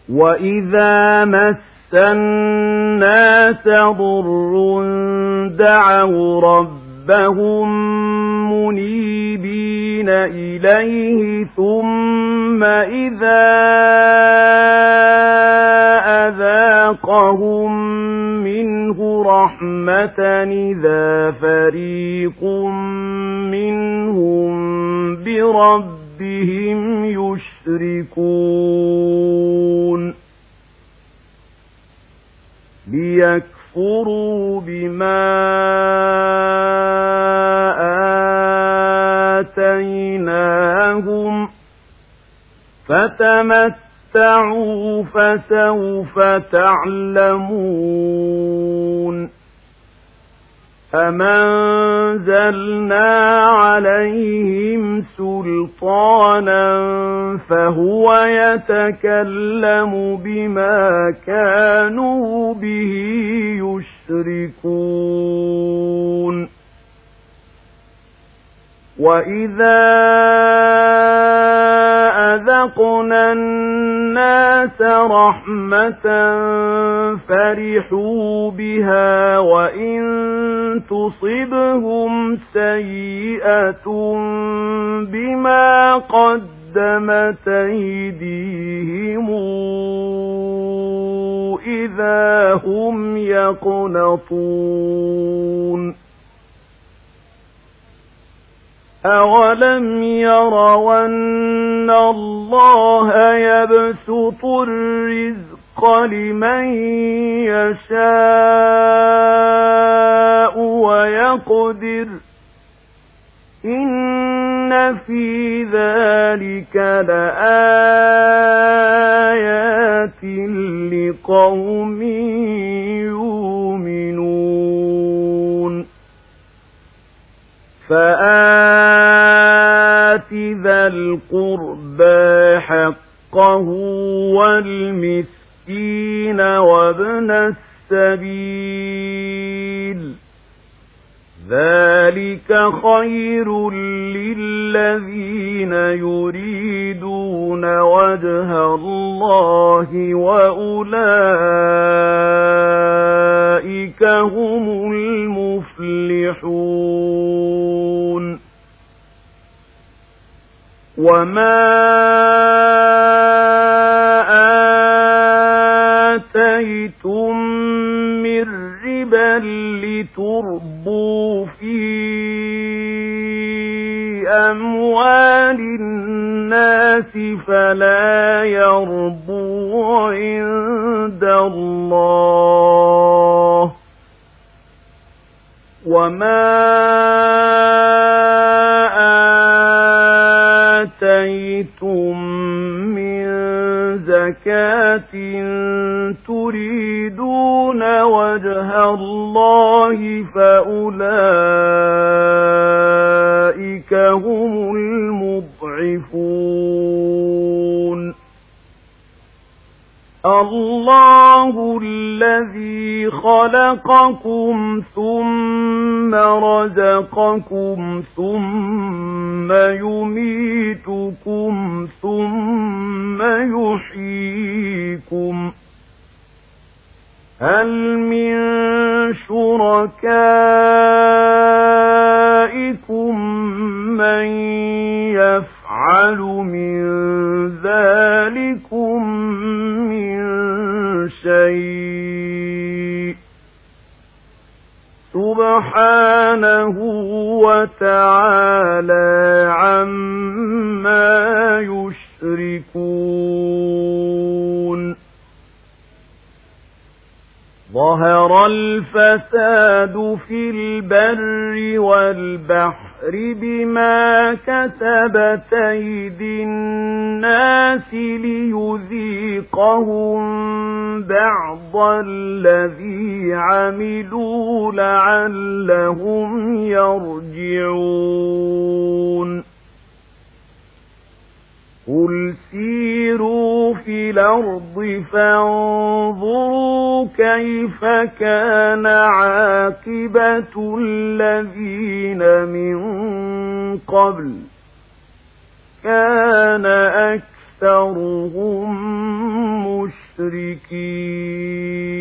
وَإِذَا مَسَّ النَّاسَ ضُرٌّ دَعَوْا رَبَّهُم مُّنِيبِينَ إِلَيْهِ ثُمَّ إِذَا أَذَاقَهُم مِّنْهُ رَحْمَةً إِذَا فَرِيقٌ مِّنْهُم بِرَبِّهِمْ يُشْرِكُونَ لِيَكْفُرُوا بِمَا آتَيْنَاهُمْ فَتَمَتَّعُوا فَسَوْفَ تَعْلَمُونَ أَمْ أَنزَلْنَا عَلَيْهِمْ سُلْطَانًا فَهُوَ يَتَكَلَّمُ بِمَا كَانُوا بِهِ يُشْرِكُونَ وَإِذَا أَذَقْنَا النَّاسَ رَحْمَةً فَرِحُوا بِهَا وَإِن تُصِبْهُمْ سَيِّئَةٌ بِمَا قَدَّمَتْ أَيْدِيهِمْ إِذَا هُمْ يَقْنَطُونَ أَوَلَمْ يَرَوْا أَنَّ اللَّهَ يَبْسُطُ الرِّزْقَ لِمَن يَشَاءُ وَيَقْدِرُ إِنَّ فِي ذَلِكَ لَآيَاتٍ لِقَوْمٍ يُؤْمِنُونَ فَآتِ ذَا الْقُرْبَى حَقَّهُ وَالْمِسْكِينَ وَابْنَ السَّبِيلِ ذَلِكَ خَيْرٌ لِّلَّذِينَ يُرِيدُونَ وَجْهَ اللَّهِ وَأُولَئِكَ هُمُ الْمُفْلِحُونَ وَمَا آتَيْتُم مِّن رِّبًا لِّتُرْبُوا فِي أَمْوَالِ النَّاسِ فَلَا يَرْبُو عِندَ اللَّهِ وَمَا آتَيْتُم مِّن زَكَاةٍ تُرِيدُونَ وَجْهَ اللَّهِ فَأُولَئِكَ هُمُ الْمُضْعِفُونَ اللَّهُ الَّذِي خَلَقَكُمْ ثُمَّ رَزَقَكُمْ ثُمَّ يُمِيتُكُمْ ثُمَّ يُحْيِيكُمْ هَلْ مِن شُرَكَائِكُم مَّن يَفْعَلُ مِن ذَلِكُم مِّن شَيْءٍ سُبْحَانَهُ وَتَعَالَى عَمَّا يُشْرِكُونَ ظَهَرَ الْفَسَادُ فِي الْبَرِّ وَالْبَحْرِ بِمَا كَسَبَتْ أَيْدِي النَّاسِ لِيُذِيقَهُم بَعْضَ الَّذِي عَمِلُوا لَعَلَّهُمْ يَرْجِعُونَ قُلْ سِيرُوا فِي الْأَرْضِ فَانظُرُوا كَيْفَ كَانَ عَاقِبَةُ الَّذِينَ مِن قَبْلُ كَانَ أَكْثَرُهُم مُّشْرِكِينَ المشركين